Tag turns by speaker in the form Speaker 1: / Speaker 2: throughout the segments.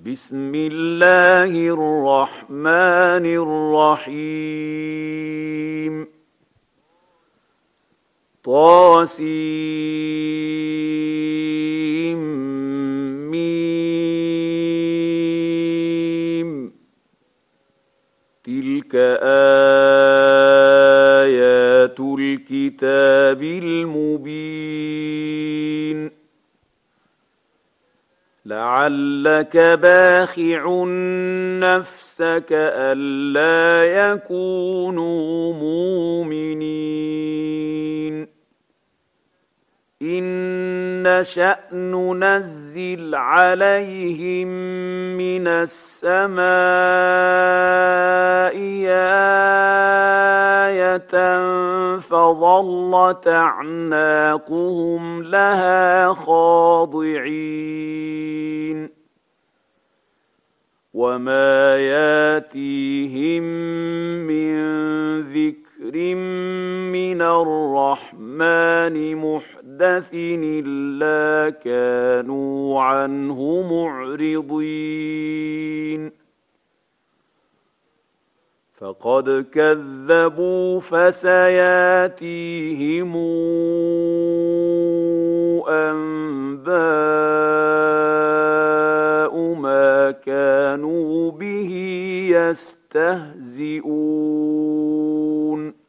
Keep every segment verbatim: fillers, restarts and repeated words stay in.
Speaker 1: بسم الله الرحمن الرحيم طاسيم ميم تلك آيات الكتاب المبين لعلك باخع نفسك ألا يكونوا مؤمنين إن نشأ ننزل عليهم من السماء آية فظلت أعناقهم لها خاضعين وما ياتيهم من ذكر من الرحمن محدث إلا كانوا عنه معرضين فقد كذبوا فسياتيهم أنباء ما كانوا به يستهزئون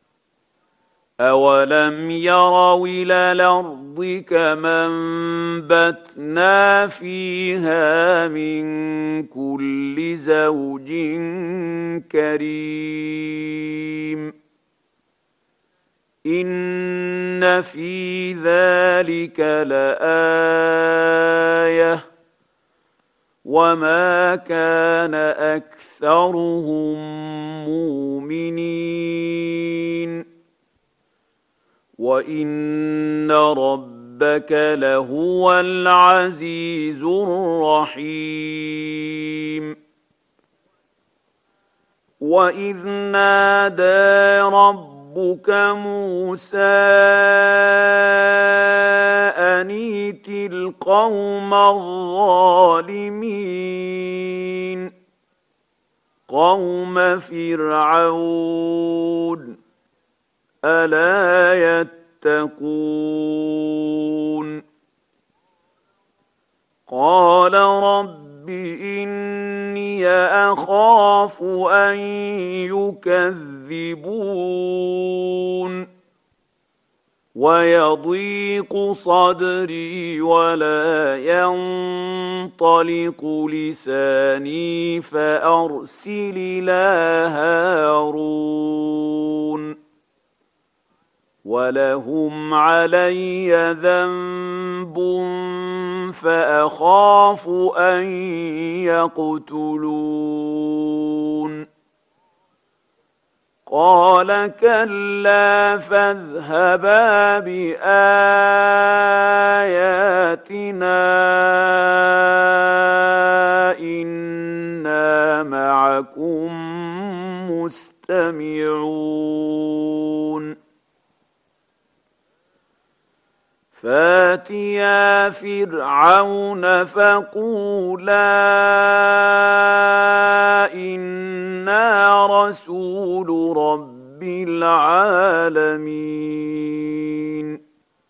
Speaker 1: أولم يروا إلى الأرض كما أنبتنا فيها من كل زوج كريم إن في ذلك لآية وما كان أكثرهم مؤمنين وإن ربك لهو العزيز الرحيم وإذ نادى ربك موسى أن ائت القوم الظالمين قوم فرعون ألا يتقون قال رب إني أخاف أن يكذبون ويضيق صدري ولا ينطلق لساني فأرسل إلى هارون ولهم علي ذنب فأخاف أن يقتلون قال كلا فاذهبا بآياتنا إنا معكم مستمعون فاتيا فرعون فقولا إنا رسول رب العالمين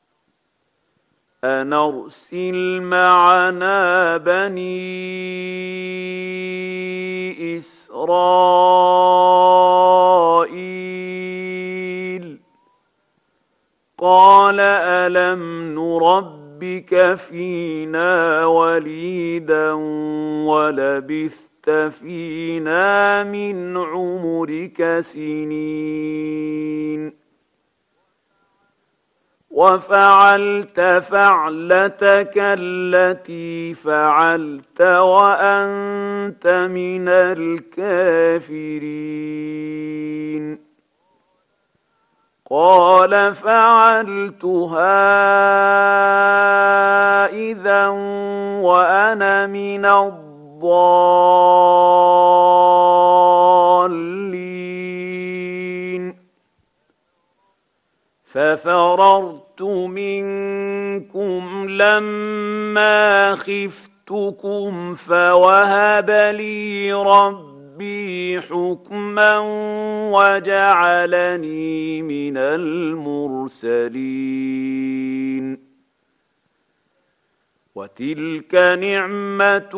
Speaker 1: أن أرسل معنا بني إسرائيل قال ألم نربك فينا وليدا ولبثت فينا من عمرك سنين وفعلت فعلتك التي فعلت وأنت من الكافرين قال فعلتها إذا وأنا من الضالين ففررت منكم لما خفتكم جئتكم فوهب لي ربي حكما وجعلني من المرسلين وتلك نعمة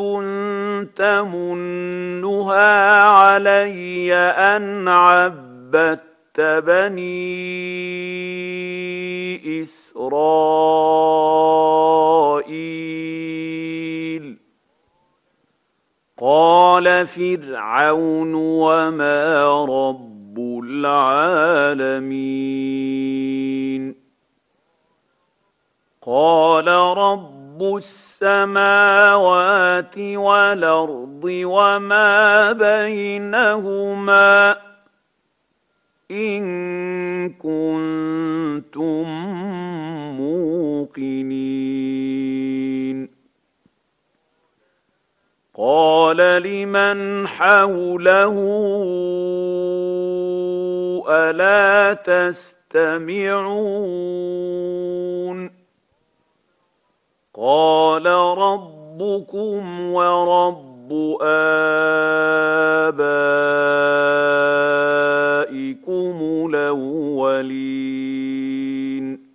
Speaker 1: تمنها علي أن عبدت بني إسرائيل. قال فرعون وما رب العالمين؟ قال رب رب السماوات والأرض وما بينهما إن كنتم موقنين. قال لمن حوله ألا تستمعون؟ قال ربكم ورب آبائكم الأولين.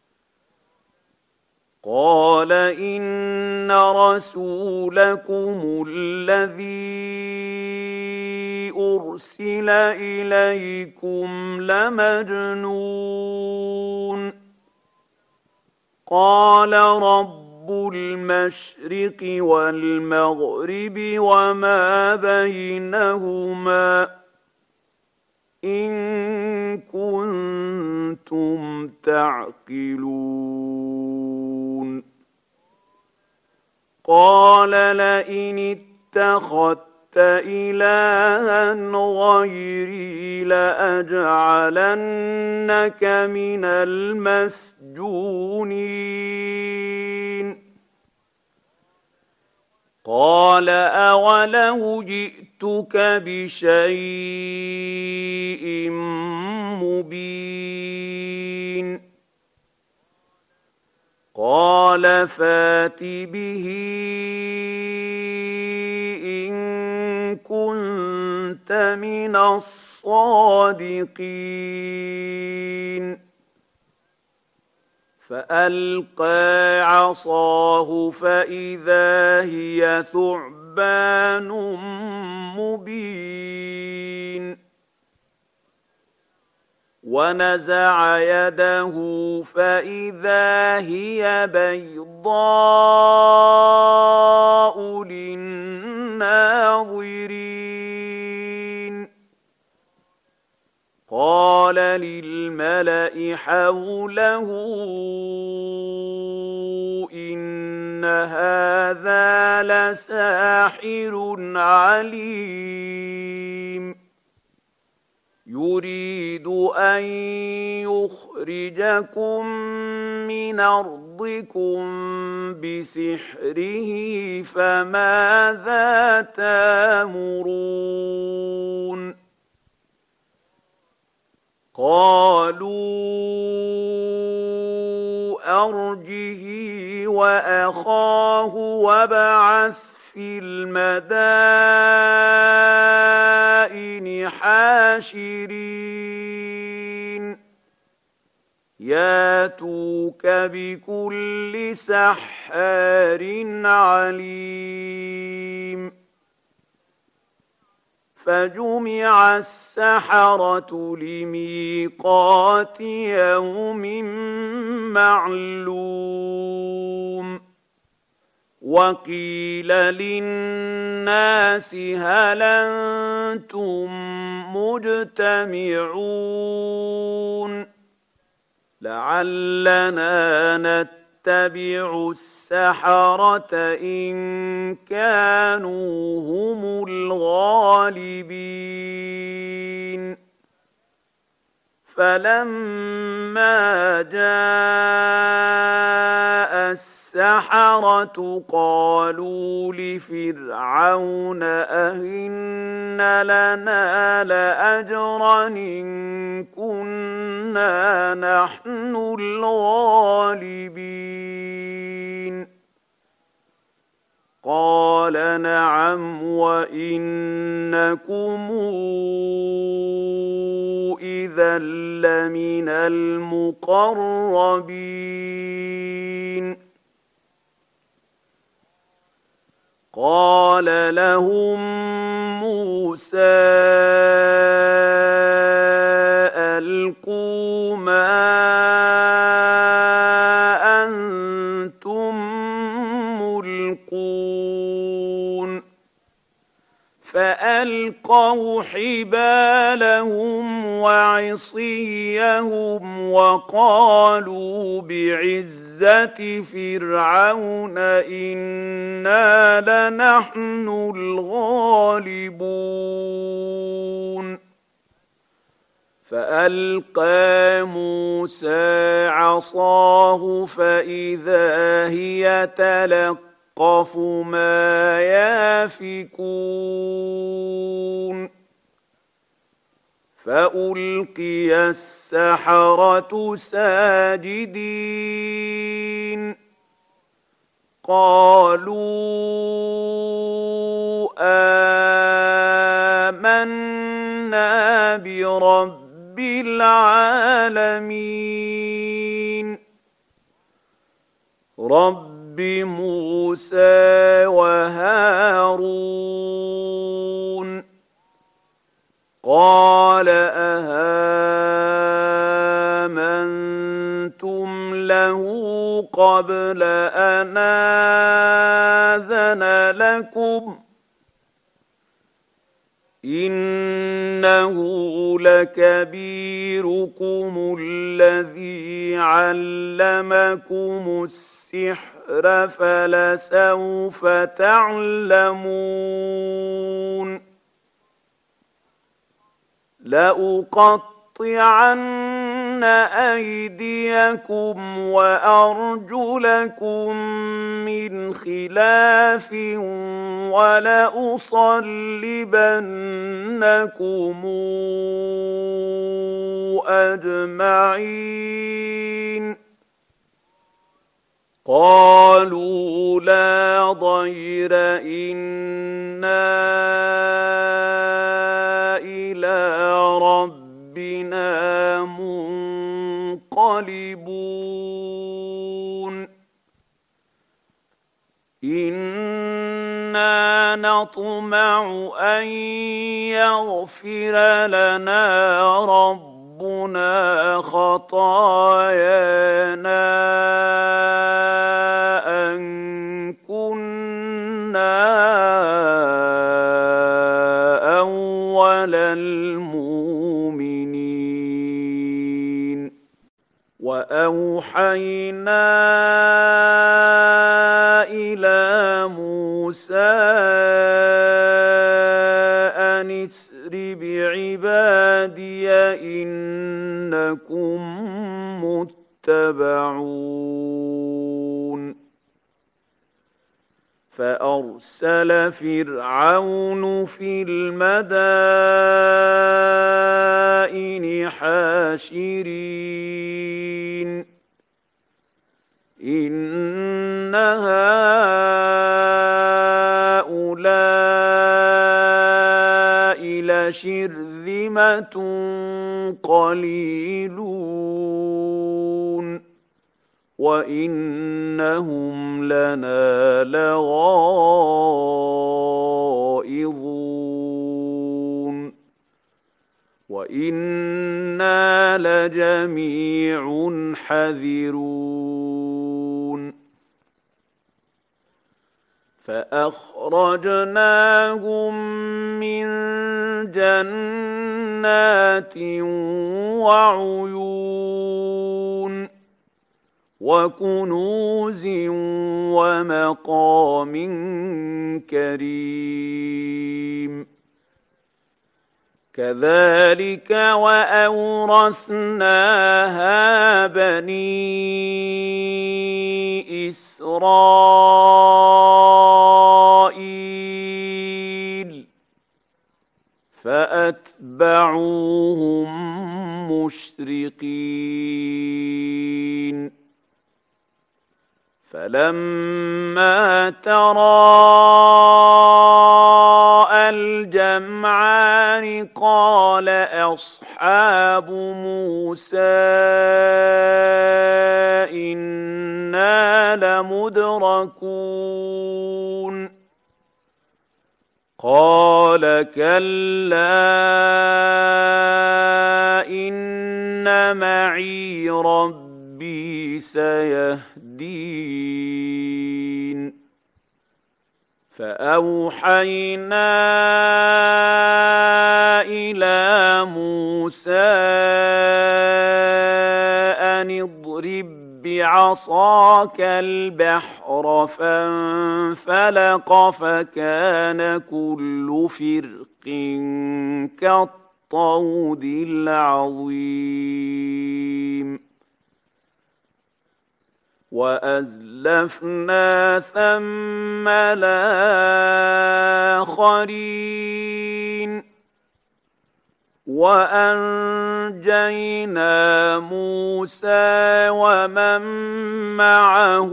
Speaker 1: قال إن رسولكم الذي أرسل إليكم لمجنون. قال رب المشرق والمغرب وما بينهما إن كنتم تعقلون. قال لئن اتخذت إلها غيري لأجعلنك من المسجونين. قال أولو جئتك بشيء مبين؟ قال فات به إن كنت من الصادقين. فألقى عصاه فإذا هي ثعبان مبين. ونزع يده فإذا هي بيضاء للناظرين. قال للملأ حوله إن هذا لساحر عليم يريد أن يخرجكم من أرضكم بسحره فماذا تأمرون؟ قالوا أرجه وأخاه وابعث في المدائن حاشرين ياتوك بكل سحار عليم. فجمع السحرة لميقات يوم معلوم. وقيل للناس هل أنتم مجتمعون لعلنا نتبع السحرة إن كانوا هم الغالبين. فلما جاء السحرة قالوا لفرعون أئن لنا لأجرا إن كنا نحن الغالبين. قال نعم وإنكم إذا لمن المقربين قال لهم موسى ألقوا ما أنتم ملقون فألقوا حبالهم وعصيهم وقالوا بعزة فرعون إنا لنحن الغالبون فألقى موسى عصاه فإذا هي تلقف ما يافكون فألقي السحرة ساجدين قالوا آمنا برب العالمين رب موسى وهارون قال أهامنتم له قبل أن آذن لكم إنه لكبيركم الذي علمكم السحر فلسوف تعلمون لأقطعن أيديكم وأرجلكم من خلاف ولأصلبنكم أجمعين قالوا لا ضير إنا إلى ربنا منقلبون إنا نطمع أن يغفر لنا ربنا خطايانا أن كنا أول المؤمنين وأوحينا إلى موسى أن اسر بعبادي إنكم متبعون فأرسل فرعون في المدائن حاشرين إن هؤلاء لشرذمة قليلون وإنهم لنا لغائظون وإنا لجميع حذرون فأخرجناهم من جنات وعيون وكنوز ومقام كريم كذلك وأورثناها بني إسرائيل فأتبعوهم مشرقين فلما تراءى الجمعان قال أصحاب موسى إنا لمدركون قال كلا إن معي ربي سيهدين فأوحينا إلى موسى أن اضرب بعصاك البحر فانفلق فكان كل فرق كالطود العظيم وأزلفنا ثم الآخرين وأنجينا موسى ومن معه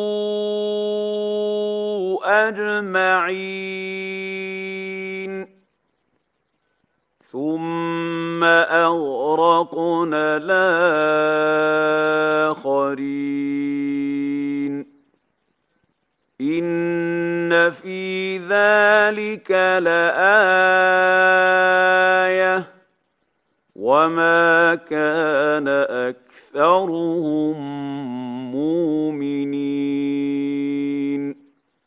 Speaker 1: أجمعين ثم أغرقنا الآخرين إن في ذلك لآية وما كان أكثرهم مؤمنين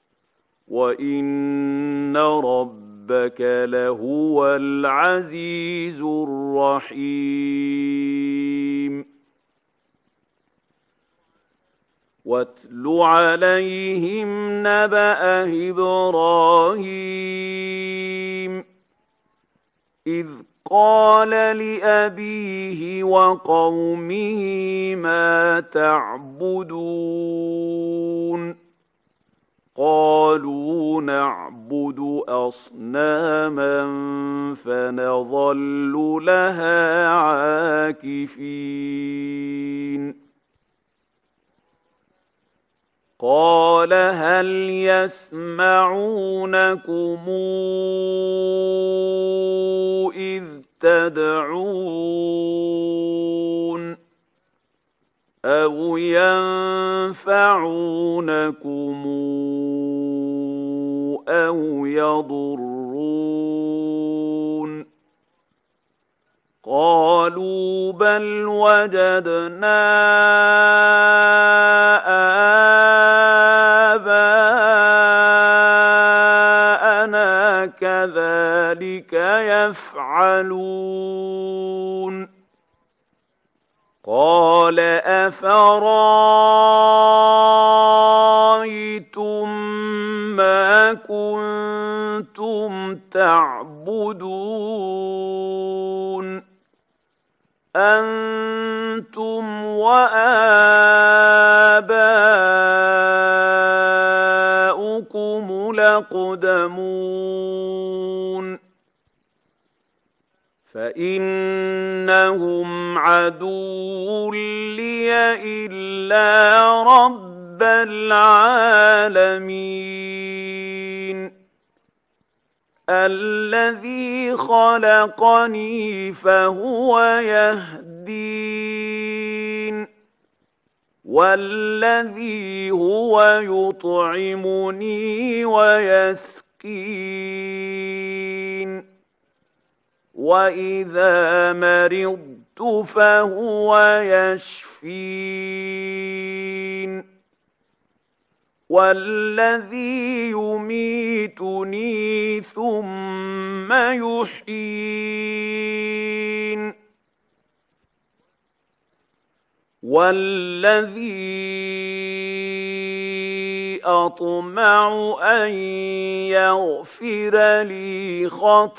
Speaker 1: وإن ربك لهو العزيز الرحيم واتل عليهم نبأ إبراهيم إذ قال لأبيه وقومه ما تعبدون قالوا نعبد أصناما فنظل لها عاكفين قال هل يسمعونكم إذ تدعون أو ينفعونكم أو يضرون قالوا بل وجدنا آباءنا كذلك يفعلون قال أفرأيتم ما كنتم تعبدون أنتم وآباؤكم الأقدمون فإنهم عدو لي إلا رب العالمين الذي خلقني فهو يهدين والذي هو يطعمني ويسقين وإذا مرضت فهو يشفين والذي يميتني ثم يحيين والذي أطمع أن يغفر لي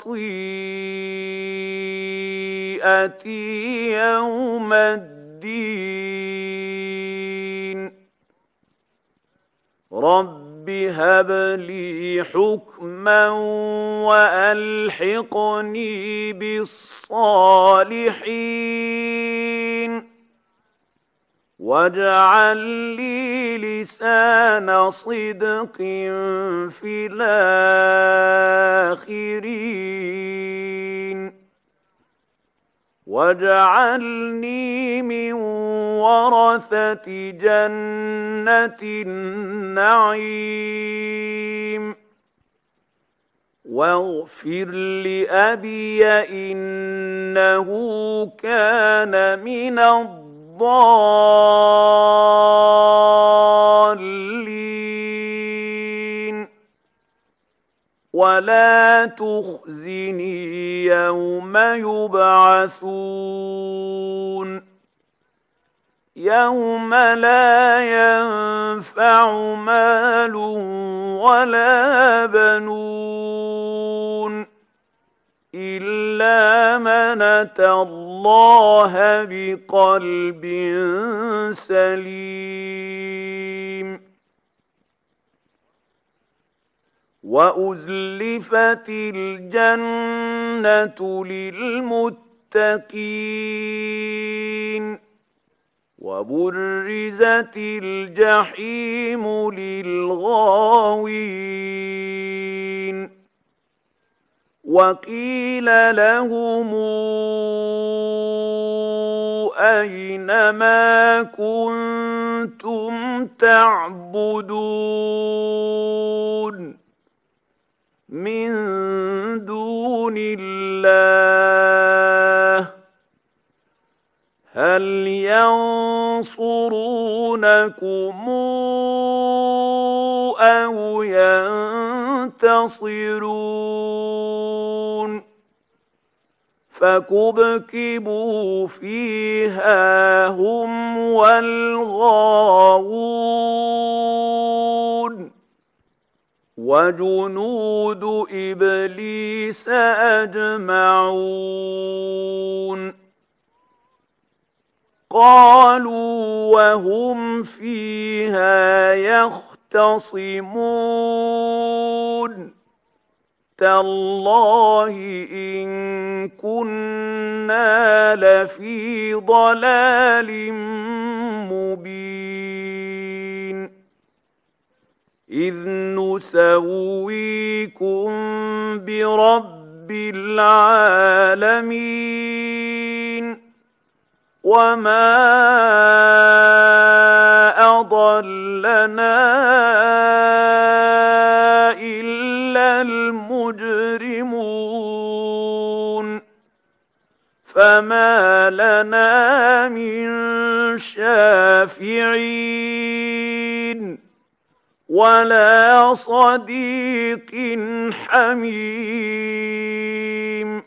Speaker 1: خطيئتي يوم الدين رب هب لي حكما وألحقني بالصالحين واجعل لي لسان صدق في الآخرين واجعلني من ورثة جنة النعيم واغفر لأبي إنه كان من الضالين ولا تخزني يوم يبعثون يوم لا ينفع مال ولا بنون إلا من أتى الله بقلب سليم وأزلفت الجنة للمتقين وبرزت الجحيم للغاوين وقيل لهم أين ما كنتم تعبدون من دون الله هل ينصرونكم أو ينتصرون فكبكبوا فيها هم والغاوون وجنود إبليس أجمعون قالوا وهم فيها يختصمون تالله إن كنا لفي ضلال مبين إذ نسويكم برب العالمين وما أضلنا إلا المجرمون فما لنا من شافعين ولا صديق حميم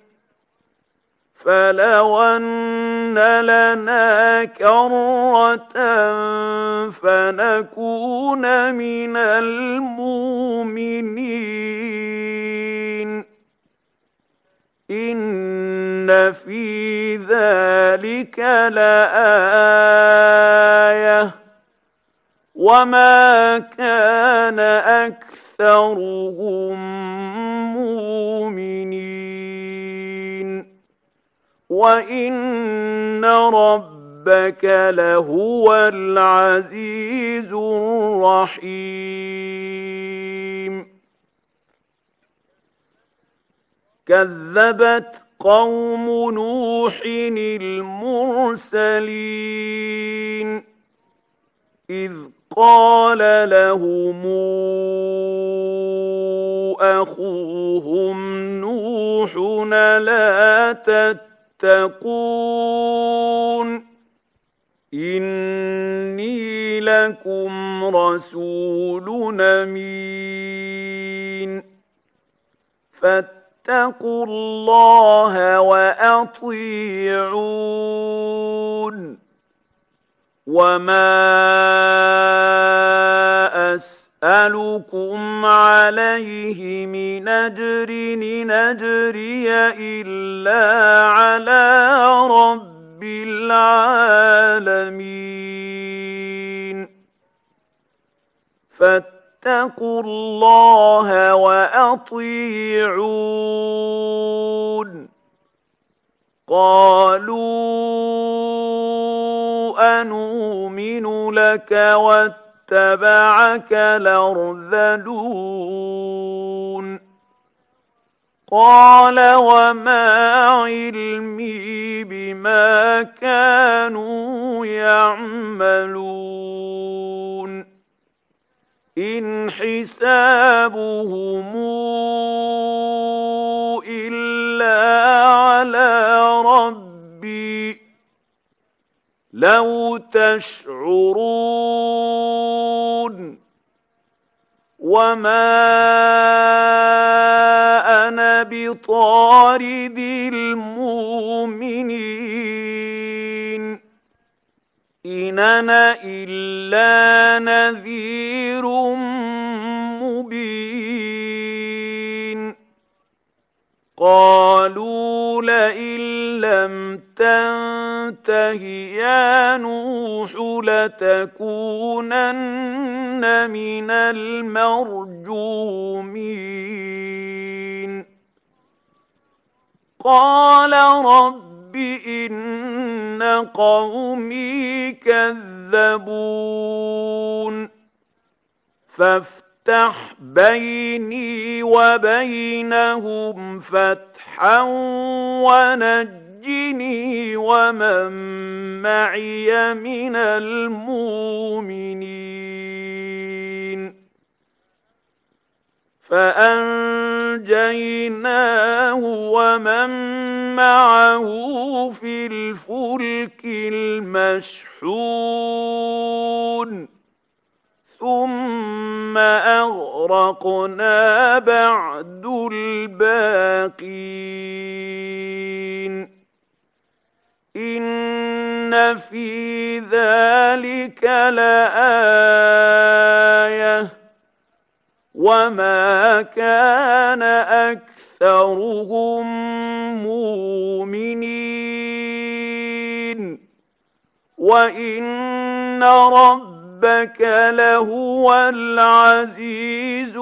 Speaker 1: فلو أن لنا كرة فنكون من المؤمنين إن في ذلك لآية وما كان أكثرهم مؤمنين وإن ربك لهو العزيز الرحيم كذبت قوم نوح المرسلين إذ قال لهم أخوهم نوح لا تتقون إني لكم رسول أمين فاتقوا الله وأطيعون وما أسألكم عليه من أجر إن أجري إلا على رب العالمين فاتقوا الله وأطيعون قالوا أنؤمن لك واتبعك الأرذلون قال وما علمي بما كانوا يعملون إن حسابهم إلا على ربي لو تشعرون وما أنا بطارد المؤمنين إن أنا إلا نذير مبين قالوا لئن لم تنته يا نوح لتكونن من المرجومين قال رب إن قومي كذبون فافتح بيني وبينهم فتحا ونجني ومن معي من المؤمنين فأنجيناه ومن معه في الفلك المشحون ثم أغرقنا بعد الباقين إن في ذلك لآية وما كان أكثرهم مؤمنين وإن ربك لهو العزيز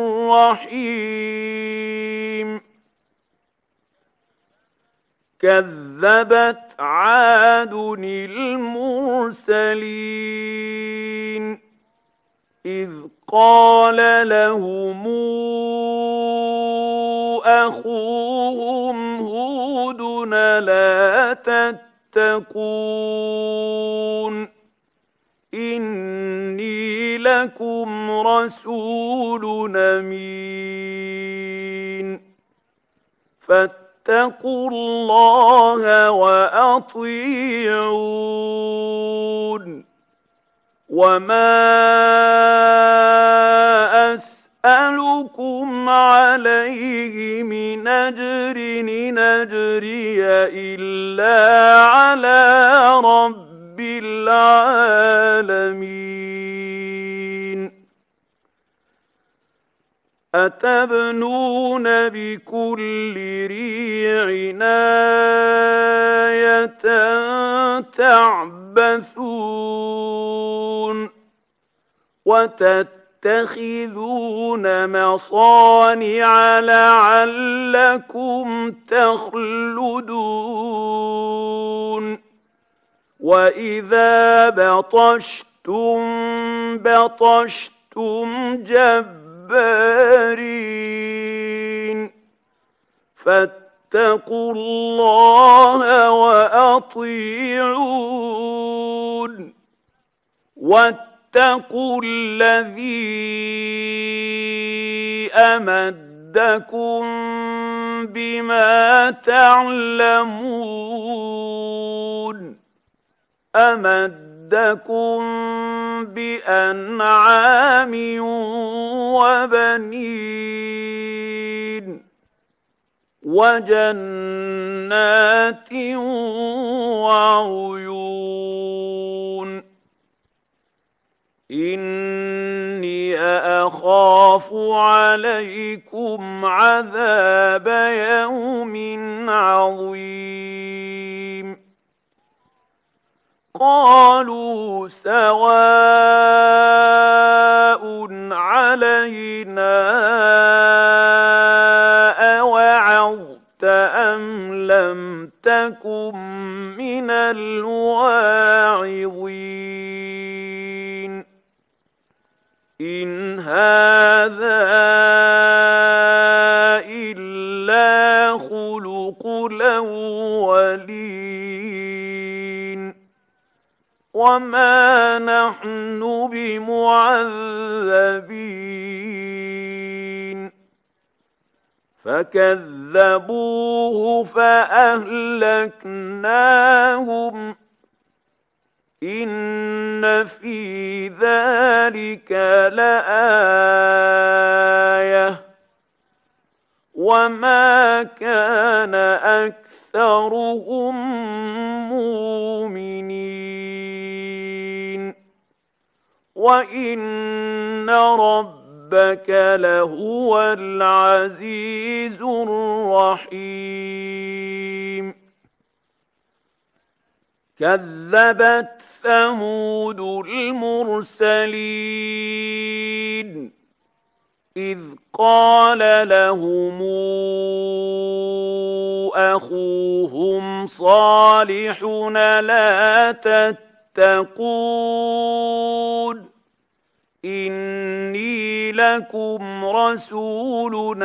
Speaker 1: الرحيم كذبت عاد المرسلين إذ قال لهم أخوهم هود لا تتقون إني لكم رسول أمين فاتقوا الله وأطيعون وما أسألكم عليه من أجر إن أجري إلا على رب العالمين أتبنون بكل ريع آية تعبثون وتتخذون مصانع لعلكم تخلدون وإذا بطشتم بطشتم جبارين فاتقوا الله وأطيعون واتقوا الذي أمدكم بما تعلمون أمدكم بأنعام وبنين وجنات وعيون إني أخاف عليكم عذاب يوم عظيم قالوا سواء علينا أوعظت أم لم تكن من الواعظين إن هذا إلا خلق الأولين وما نحن بمعذبين فكذبوه فأهلكناهم إن في ذلك لآية وما كان أكثرهم مؤمنين وإن ربك لهو العزيز الرحيم كذبت ثمود المرسلين إذ قال لهم أخوهم صالح لا تتقون إني لكم رسول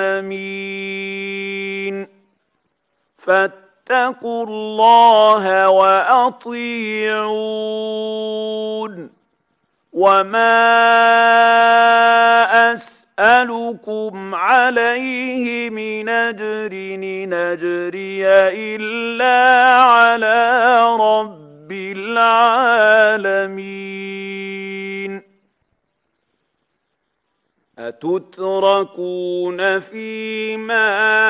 Speaker 1: أمين فاتقوا الله وأطيعون وما أسألكم عليه من أجر إن أجري إلا على رب العالمين أتتركون فيما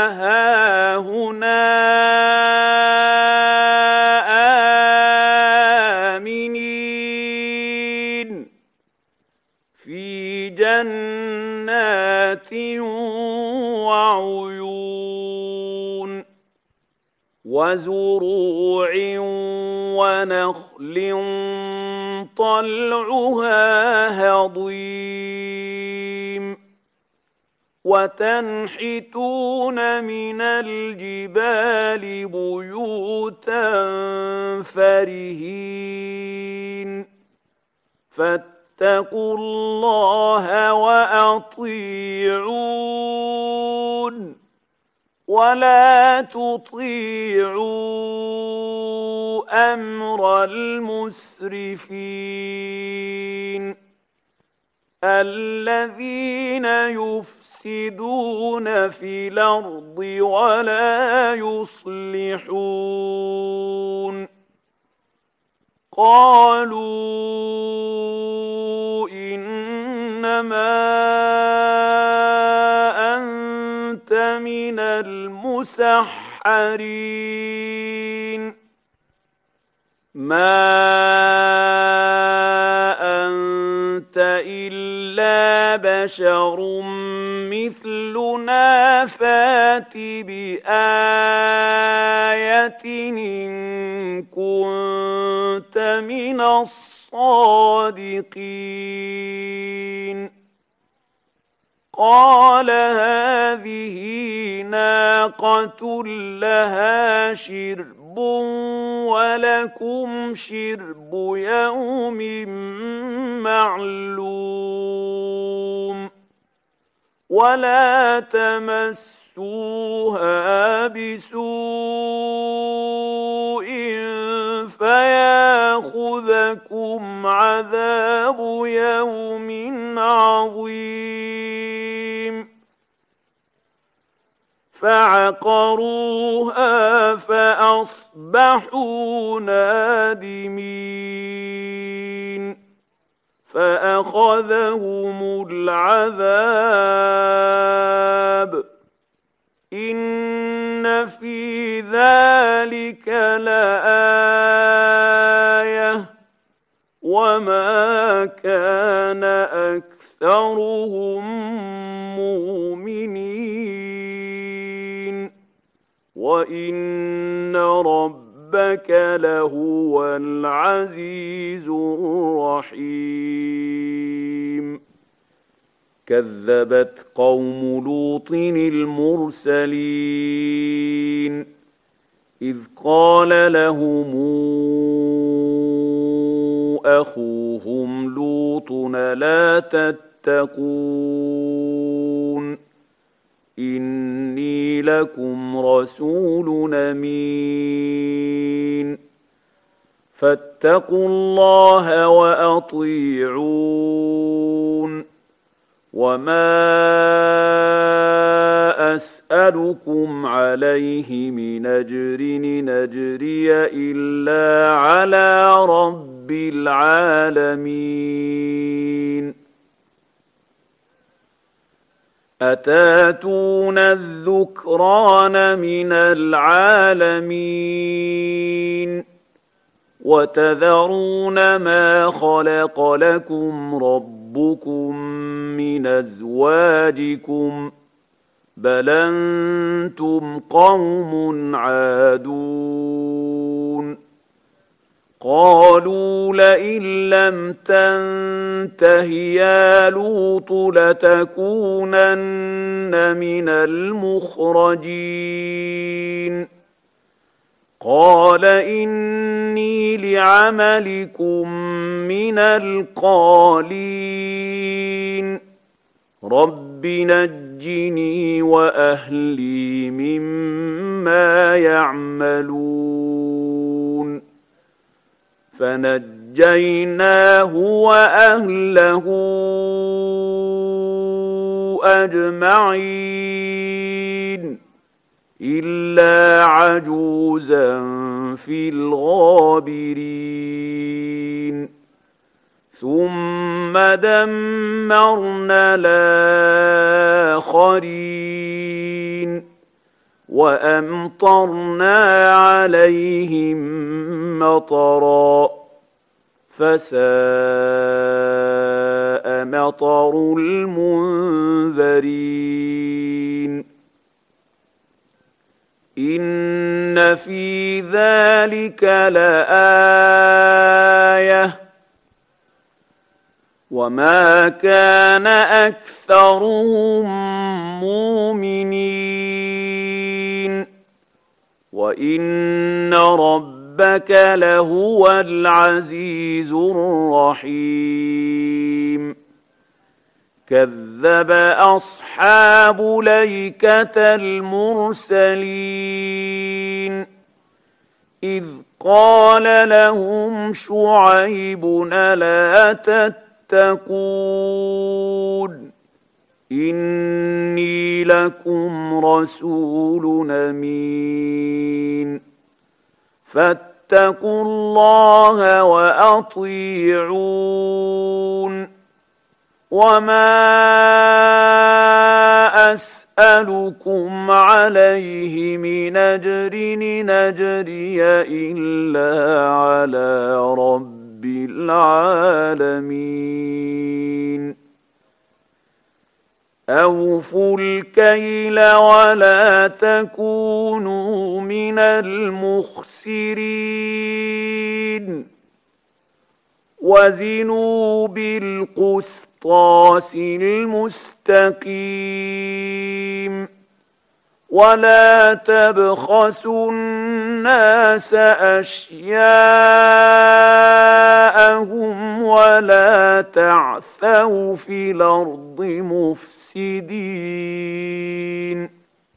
Speaker 1: هاهنا آمنين في جنات وعيون وزروع ونخل طلعها هضيم وتنحتون من الجبال بيوتا فرهين فاتقوا الله وأطيعون ولا تطيعوا أمر المسرفين الذين يفسدون في الأرض ولا يصلحون قالوا إنما أنت من المسحرين ما أنت إلا بشر مثلنا فات بآية إن كنت من الصادقين قال هذه ناقة لها شرب ولكم شرب يوم معلوم ولا تمسوها بسوء فياخذكم عذاب يوم عظيم فعقروها فأصبحوا نادمين فأخذهم العذاب إن في ذلك لآية وما كان أكثرهم مؤمنين وإن ربك لهو العزيز الرحيم كذبت قوم لوط المرسلين إذ قال لهم أخوهم لوط لا تتقون إني لكم رسول أمين فاتقوا الله وأطيعون وما أسألكم عليه من أجر إن أجري إلا على رب العالمين أتاتون الذكران من العالمين وتذرون ما خلق لكم ربكم من أزواجكم بل أنتم قوم عادون قالوا لئن لم تنته يا لوط لتكونن من المخرجين قال إني لعملكم من القالين رب نجني وأهلي مما يعملون فنجيناه وأهله أجمعين إلا عجوزا في الغابرين ثم دمرنا الآخرين وأمطرنا عليهم مطرا فساء مطر المنذرين إن في ذلك لآية وما كان أكثرهم مؤمنين وإن ربك لهو العزيز الرحيم كذب أصحاب ليكة المرسلين إذ قال لهم شعيب ألا تتقون إني لكم رسول أمين فاتقوا الله وأطيعون وما أسألكم عليه من أجر إن أجري إلا على رب العالمين أوفوا الكيل ولا تكونوا من المخسرين وزنوا بالقسطاس المستقيم ولا تبخسوا الناس أشياءهم ولا تعثوا في الأرض مفسدين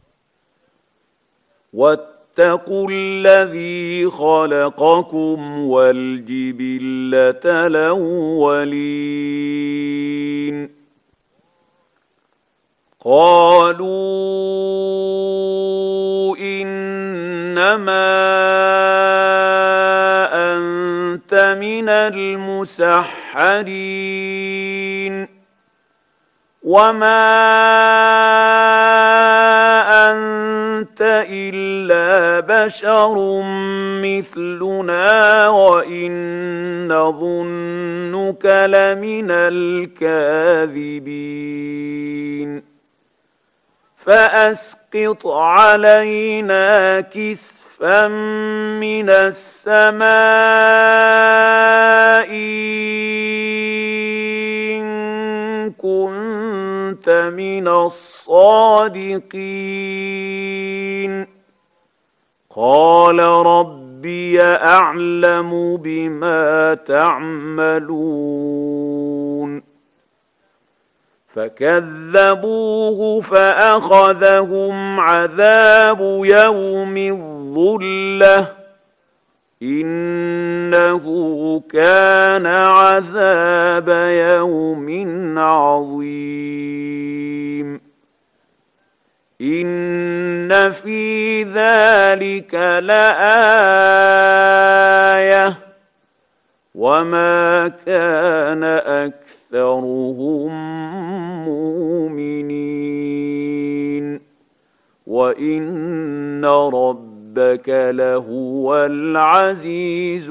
Speaker 1: واتقوا الذي خلقكم والجبلة الأولين قالوا إنما أنت من المسحرين وما أنت إلا بشر مثلنا وإن نظنك لمن الكاذبين فأسقط علينا كسفا من السماء إن كنت من الصادقين قال قال ربي أعلم بما تعملون فكذبوه فأخذهم عذاب يوم الظلة إنه كان عذاب يوم عظيم إن في ذلك لآية وما كان أكثرهم مؤمنين وإن ربك لهو العزيز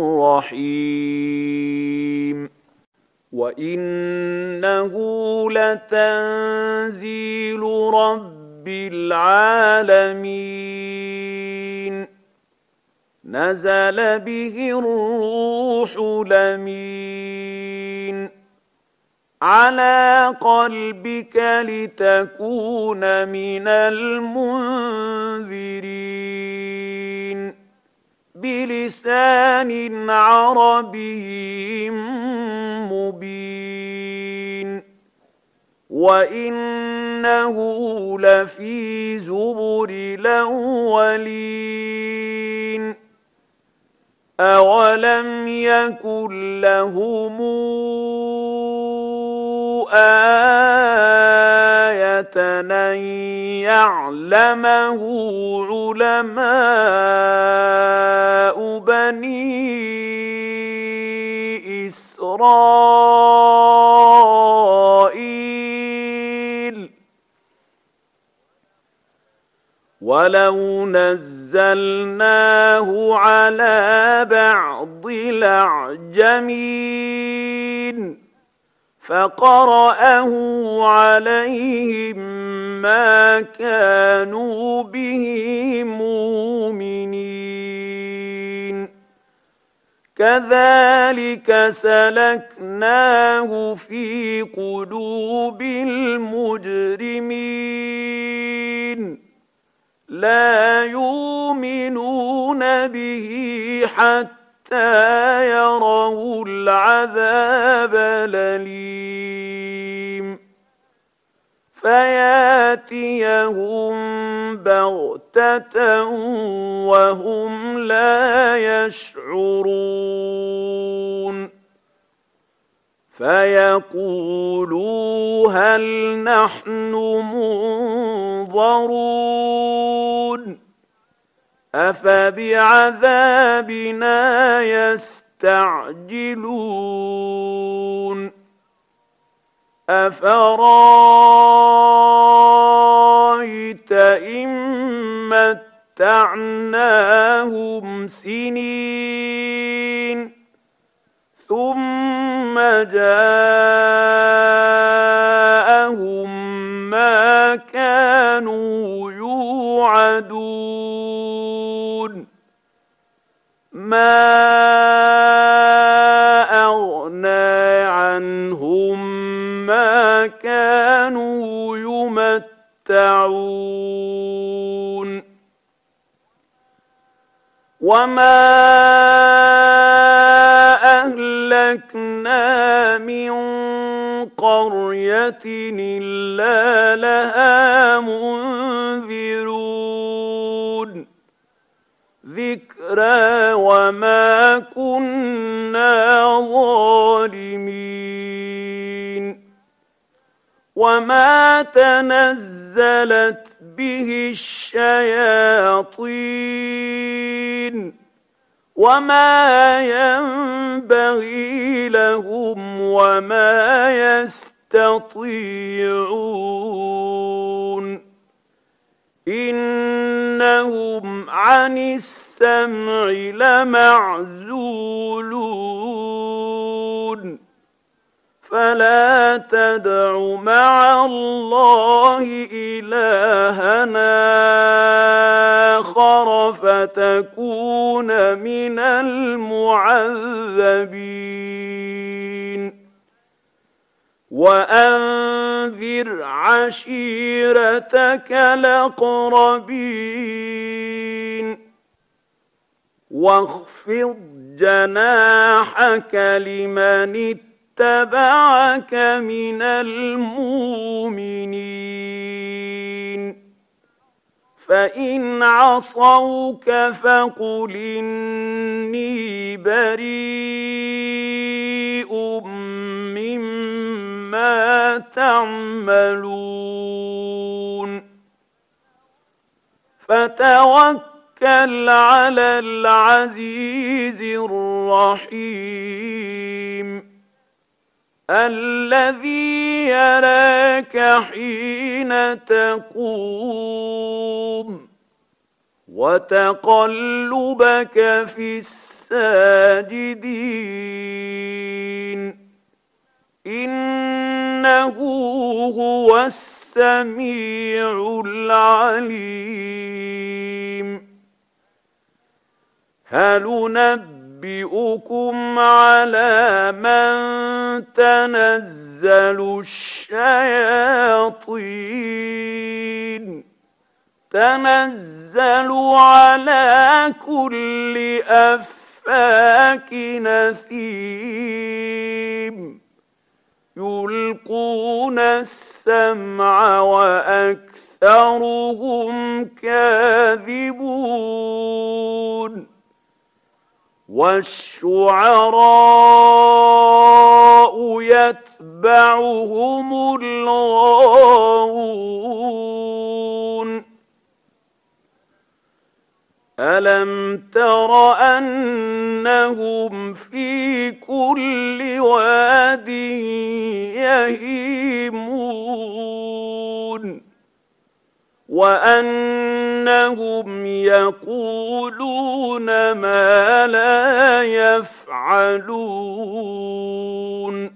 Speaker 1: الرحيم وإنه لتنزيل رب العالمين نزل به الروح الأمين على قلبك لتكون من المنذرين بلسان عربي مبين وإنه لفي زبر الأولين أولم يكن لهم آية أن يعلمه علماء بني إسرائيل ولو نزلناه على بعض الأعجمين فقرأه عليهم ما كانوا به مؤمنين كذلك سلكناه في قلوب المجرمين لا يؤمنون به حتى يروا العذاب الأليم فياتيهم بغتة وهم لا يشعرون فيقولوا هل نحن منظرون أفبعذابنا يستعجلون أفرايت إن متعناهم سنين ثم جاءهم ما كانوا يوعدون ما أغنى عنهم ما كانوا يمتعون وما أهلكنا من قرية إلا لها منذرون ذكرى وما كنا ظالمين وما تنزلت به الشياطين وما ينبغي لهم وما يستطيعون إنهم عن السمع لمعزولون فلا تدع مع الله إلهنا آخر فتكون من المعذبين وأنذر عشيرتك الأقربين واخفض جناحك لمن اتبعك من المؤمنين فإن عصوك فقل إني بريء مما تعملون فتوكل على العزيز الرحيم الذي يراك حين تقوم وتقلبك في الساجدين إنه هو السميع العليم هل ننبئكم على من تنزل الشياطين تنزل على كل أفاك نثيم يلقون السمع وأكثرهم كاذبون والشعراء يتبعهم الغاوون ألم تر أنهم في كل واد يهيمون وأنهم يقولون ما لا يفعلون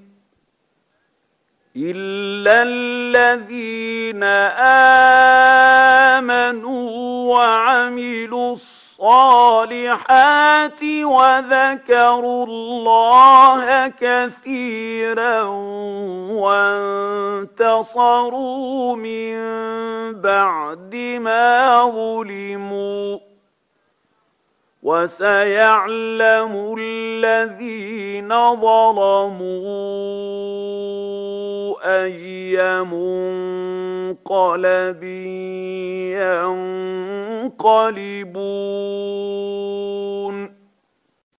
Speaker 1: إلا الذين آمنوا وعملوا الصالحات وذكروا الله كثيرا وانتصروا من بعد ما ظلموا وسيعلم الذين ظلموا أي منقلب ينقلبون